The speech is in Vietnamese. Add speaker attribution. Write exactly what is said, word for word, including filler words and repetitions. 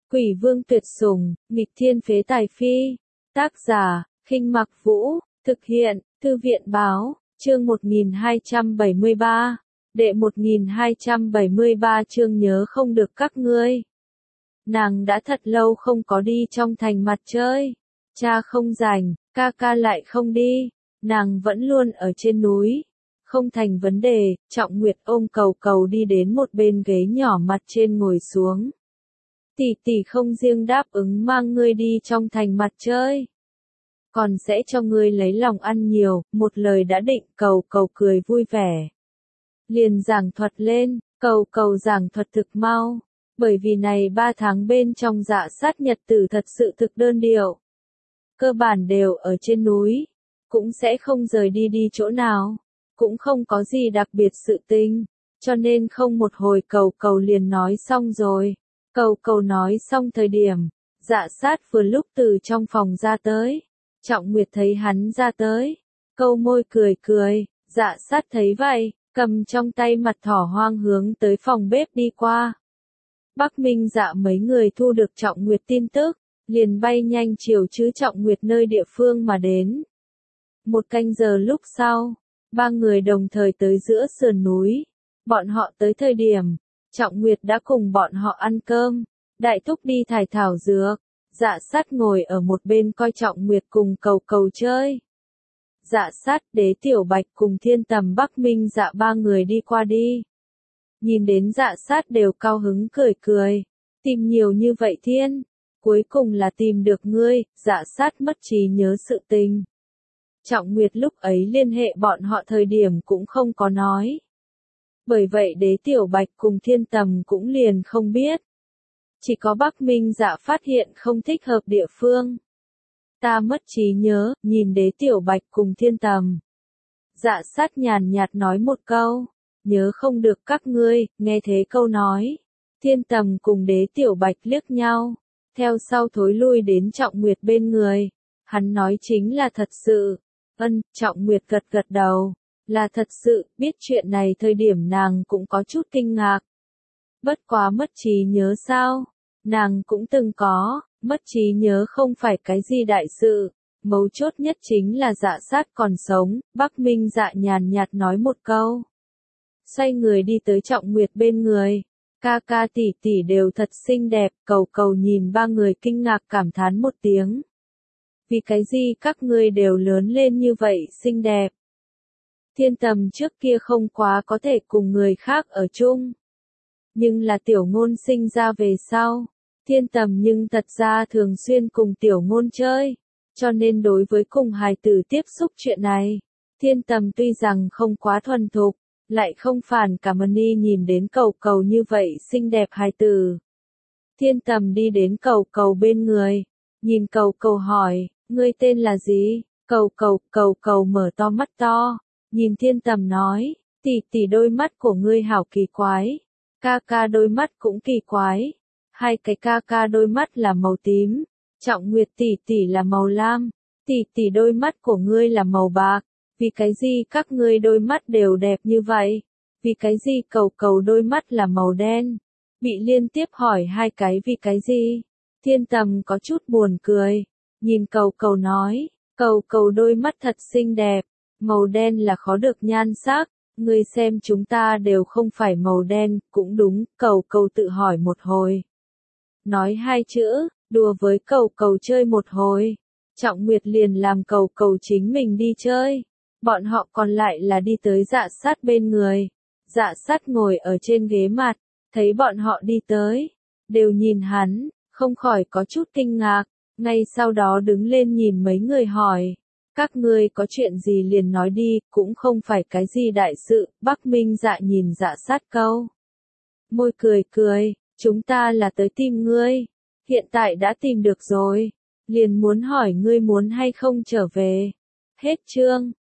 Speaker 1: Quỷ vương tuyệt sủng, nghịch thiên phế tài phi. Tác giả, Khinh Mặc Vũ, thực hiện, Thư viện báo, chương một nghìn hai trăm bảy mươi ba. Đệ một nghìn hai trăm bảy mươi ba chương nhớ không được các ngươi. Nàng đã thật lâu không có đi trong thành mặt chơi. Cha không rảnh, ca ca lại không đi. Nàng vẫn luôn ở trên núi. Không thành vấn đề, Trọng Nguyệt ôm Cầu Cầu đi đến một bên ghế nhỏ mặt trên ngồi xuống. Tỷ tỷ không riêng đáp ứng mang ngươi đi trong thành mặt chơi, còn sẽ cho ngươi lấy lòng ăn nhiều, một lời đã định. Cầu Cầu cười vui vẻ. Liền giảng thuật lên, Cầu Cầu giảng thuật thực mau, bởi vì này ba tháng bên trong Dạ Sát nhật tử thật sự thực đơn điệu. Cơ bản đều ở trên núi, cũng sẽ không rời đi đi chỗ nào, cũng không có gì đặc biệt sự tình, cho nên không một hồi Cầu Cầu liền nói xong rồi. Cầu Cầu nói xong thời điểm, Dạ Sát vừa lúc từ trong phòng ra tới. Trọng Nguyệt thấy hắn ra tới, câu môi cười cười. Dạ Sát thấy vậy, cầm trong tay mặt thỏ hoang hướng tới phòng bếp đi qua. Bắc Minh Dạ mấy người thu được Trọng Nguyệt tin tức, liền bay nhanh chiều chứ Trọng Nguyệt nơi địa phương mà đến. Một canh giờ lúc sau, ba người đồng thời tới giữa sườn núi. Bọn họ tới thời điểm, Trọng Nguyệt đã cùng bọn họ ăn cơm. Đại thúc đi thải thảo dược, Dạ Sát ngồi ở một bên coi Trọng Nguyệt cùng Cầu Cầu chơi. Dạ Sát, Đế Tiểu Bạch cùng Thiên Tầm Bắc Minh Dạ ba người đi qua đi. Nhìn đến Dạ Sát đều cao hứng cười cười. Tìm nhiều như vậy thiên, cuối cùng là tìm được ngươi. Dạ Sát mất trí nhớ sự tình. Trọng Nguyệt lúc ấy liên hệ bọn họ thời điểm cũng không có nói. Bởi vậy Đế Tiểu Bạch cùng Thiên Tầm cũng liền không biết. Chỉ có Bắc Minh Dạ phát hiện không thích hợp địa phương. Ta mất trí nhớ, nhìn Đế Tiểu Bạch cùng Thiên Tầm. Dạ Sát nhàn nhạt nói một câu, nhớ không được các ngươi. Nghe thế câu nói, Thiên Tầm cùng Đế Tiểu Bạch liếc nhau, theo sau thối lui đến Trọng Nguyệt bên người. Hắn nói chính là thật sự. Ân, Trọng Nguyệt gật gật đầu, là thật sự. Biết chuyện này thời điểm nàng cũng có chút kinh ngạc. Bất quá mất trí nhớ sao? Nàng cũng từng có. Mất trí nhớ không phải cái gì đại sự, mấu chốt nhất chính là Dạ Sát còn sống. Bắc Minh Dạ nhàn nhạt nói một câu, xoay người đi tới Trọng Nguyệt bên người. Ca ca tỷ tỷ đều thật xinh đẹp. Cầu Cầu nhìn ba người kinh ngạc cảm thán một tiếng. Vì cái gì các ngươi đều lớn lên như vậy xinh đẹp? Thiên Tầm trước kia không quá có thể cùng người khác ở chung, nhưng là Tiểu Ngôn sinh ra về sau, Thiên Tầm nhưng thật ra thường xuyên cùng Tiểu Ngôn chơi, cho nên đối với cùng hài tử tiếp xúc chuyện này, Thiên Tầm tuy rằng không quá thuần thục, lại không phản cảm ơn y nhìn đến Cầu Cầu như vậy xinh đẹp hài tử. Thiên Tầm đi đến Cầu Cầu bên người, nhìn Cầu Cầu hỏi, ngươi tên là gì? Cầu Cầu, Cầu Cầu mở to mắt to, nhìn Thiên Tầm nói, tỷ tỷ đôi mắt của ngươi hảo kỳ quái, ca ca đôi mắt cũng kỳ quái. Hai cái ca ca đôi mắt là màu tím, Trọng Nguyệt tỷ tỷ là màu lam, tỷ tỷ đôi mắt của ngươi là màu bạc. Vì cái gì các ngươi đôi mắt đều đẹp như vậy? Vì cái gì Cầu Cầu đôi mắt là màu đen? Bị liên tiếp hỏi hai cái vì cái gì? Thiên Tầm có chút buồn cười, nhìn Cầu Cầu nói, Cầu Cầu đôi mắt thật xinh đẹp, màu đen là khó được nhan sắc. Ngươi xem chúng ta đều không phải màu đen. Cũng đúng, Cầu Cầu tự hỏi một hồi. Nói hai chữ, đùa với Cầu Cầu chơi một hồi. Trọng Nguyệt liền làm Cầu Cầu chính mình đi chơi. Bọn họ còn lại là đi tới Dạ Sát bên người. Dạ Sát ngồi ở trên ghế mặt, thấy bọn họ đi tới, đều nhìn hắn, không khỏi có chút kinh ngạc. Ngay sau đó đứng lên nhìn mấy người hỏi, các ngươi có chuyện gì liền nói đi, cũng không phải cái gì đại sự. Bắc Minh Dạ nhìn Dạ Sát câu môi cười cười, chúng ta là tới tìm ngươi, hiện tại đã tìm được rồi, liền muốn hỏi ngươi muốn hay không trở về. Hết chương.